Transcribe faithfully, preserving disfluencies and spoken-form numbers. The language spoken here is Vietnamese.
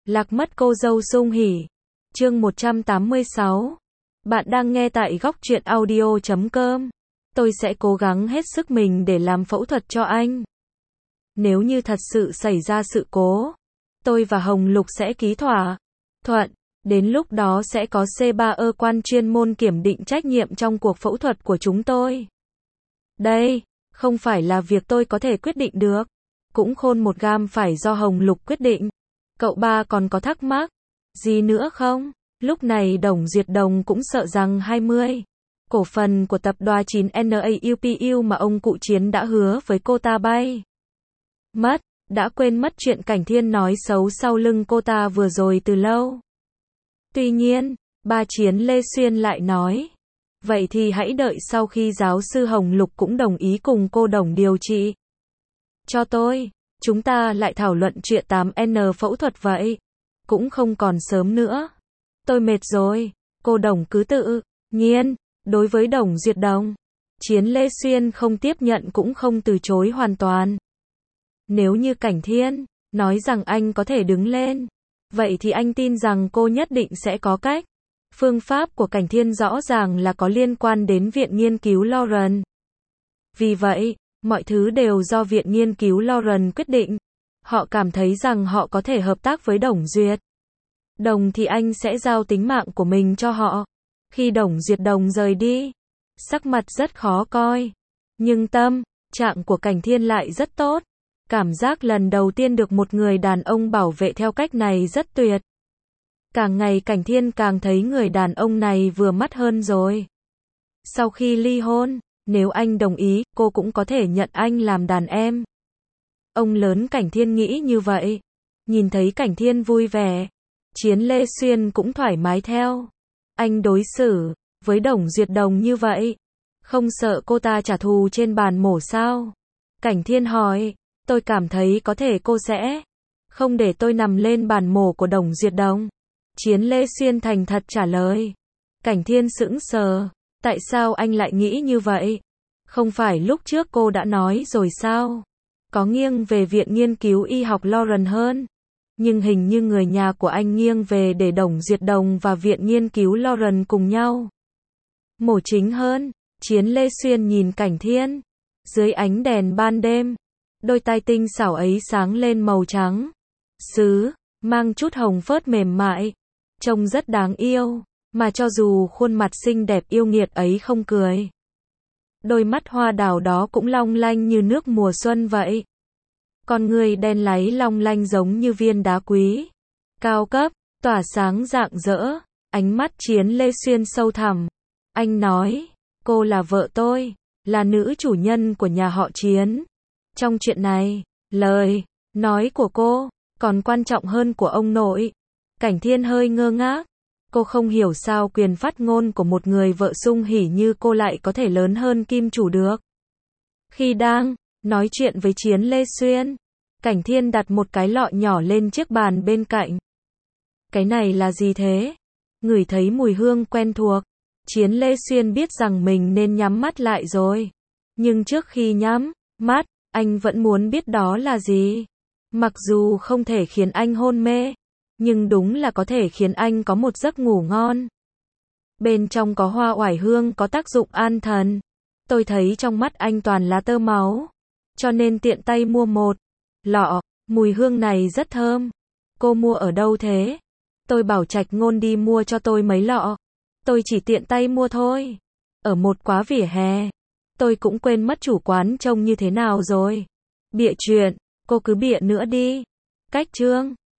Lạc mất cô dâu Sung Hỉ. Chương một trăm tám mươi sáu. Bạn đang nghe tại góc truyện audio chấm com. Tôi sẽ cố gắng hết sức mình để làm phẫu thuật cho anh. Nếu như thật sự xảy ra sự cố, tôi và Hồng Lục sẽ ký thỏa thuận. Đến lúc đó sẽ có C ba cơ quan chuyên môn kiểm định trách nhiệm trong cuộc phẫu thuật của chúng tôi. Đây, không phải là việc tôi có thể quyết định được. Cũng khôn một gam phải do Hồng Lục quyết định. Cậu ba còn có thắc mắc gì nữa không? Lúc này Đồng Duyệt Đồng cũng sợ rằng hai mươi cổ phần của tập đoàn chín N A U P U mà ông cụ Chiến đã hứa với cô ta bay mất, đã quên mất chuyện Cảnh Thiên nói xấu sau lưng cô ta vừa rồi từ lâu. Tuy nhiên, ba Chiến Lê Xuyên lại nói, vậy thì hãy đợi sau khi giáo sư Hồng Lục cũng đồng ý cùng cô Đồng điều trị cho tôi, chúng ta lại thảo luận chuyện tám N phẫu thuật vậy. Cũng không còn sớm nữa. Tôi mệt rồi, cô Đồng cứ tự nhiên. Đối với Đồng Duyệt Đồng, Chiến Lê Xuyên không tiếp nhận cũng không từ chối hoàn toàn. Nếu như Cảnh Thiên nói rằng anh có thể đứng lên, vậy thì anh tin rằng cô nhất định sẽ có cách. Phương pháp của Cảnh Thiên rõ ràng là có liên quan đến Viện Nghiên cứu Lauren. Vì vậy, mọi thứ đều do Viện Nghiên cứu Lauren quyết định. Họ cảm thấy rằng họ có thể hợp tác với Đồng Duyệt Đồng thì anh sẽ giao tính mạng của mình cho họ. Khi Đồng Duyệt Đồng rời đi, sắc mặt rất khó coi. Nhưng tâm trạng của Cảnh Thiên lại rất tốt. Cảm giác lần đầu tiên được một người đàn ông bảo vệ theo cách này rất tuyệt. Càng ngày Cảnh Thiên càng thấy người đàn ông này vừa mắt hơn rồi. Sau khi ly hôn, nếu anh đồng ý, cô cũng có thể nhận anh làm đàn em. Ông lớn Cảnh Thiên nghĩ như vậy. Nhìn thấy Cảnh Thiên vui vẻ, Chiến Lê Xuyên cũng thoải mái theo. Anh đối xử với Đồng Duyệt Đồng như vậy, không sợ cô ta trả thù trên bàn mổ sao? Cảnh Thiên hỏi, tôi cảm thấy có thể cô sẽ không để tôi nằm lên bàn mổ của Đồng Duyệt Đồng. Chiến Lê Xuyên thành thật trả lời. Cảnh Thiên sững sờ, tại sao anh lại nghĩ như vậy? Không phải lúc trước cô đã nói rồi sao? Có nghiêng về Viện Nghiên cứu Y học Lauren hơn. Nhưng hình như người nhà của anh nghiêng về để Đồng Duyệt Đồng và Viện Nghiên cứu Lauren cùng nhau mổ chính hơn. Chiến Lê Xuyên nhìn Cảnh Thiên. Dưới ánh đèn ban đêm, đôi tai tinh xảo ấy sáng lên màu trắng sứ, mang chút hồng phớt mềm mại, trông rất đáng yêu, mà cho dù khuôn mặt xinh đẹp yêu nghiệt ấy không cười, đôi mắt hoa đào đó cũng long lanh như nước mùa xuân vậy. Con người đen láy long lanh giống như viên đá quý, cao cấp, tỏa sáng rạng rỡ. Ánh mắt Chiến Lê Xuyên sâu thẳm. Anh nói, cô là vợ tôi, là nữ chủ nhân của nhà họ Chiến. Trong chuyện này, lời nói của cô còn quan trọng hơn của ông nội. Cảnh Thiên hơi ngơ ngác. Cô không hiểu sao quyền phát ngôn của một người vợ Sung Hỉ như cô lại có thể lớn hơn Kim chủ được. Khi đang nói chuyện với Chiến Lê Xuyên, Cảnh Thiên đặt một cái lọ nhỏ lên chiếc bàn bên cạnh. Cái này là gì thế? Ngửi thấy mùi hương quen thuộc, Chiến Lê Xuyên biết rằng mình nên nhắm mắt lại rồi. Nhưng trước khi nhắm mắt, anh vẫn muốn biết đó là gì. Mặc dù không thể khiến anh hôn mê, nhưng đúng là có thể khiến anh có một giấc ngủ ngon. Bên trong có hoa oải hương có tác dụng an thần. Tôi thấy trong mắt anh toàn là tơ máu, cho nên tiện tay mua một lọ. Mùi hương này rất thơm. Cô mua ở đâu thế? Tôi bảo Trạch Ngôn đi mua cho tôi mấy lọ. Tôi chỉ tiện tay mua thôi. Ở một quá vỉa hè. Tôi cũng quên mất chủ quán trông như thế nào rồi. Bịa chuyện, cô cứ bịa nữa đi. Cách chương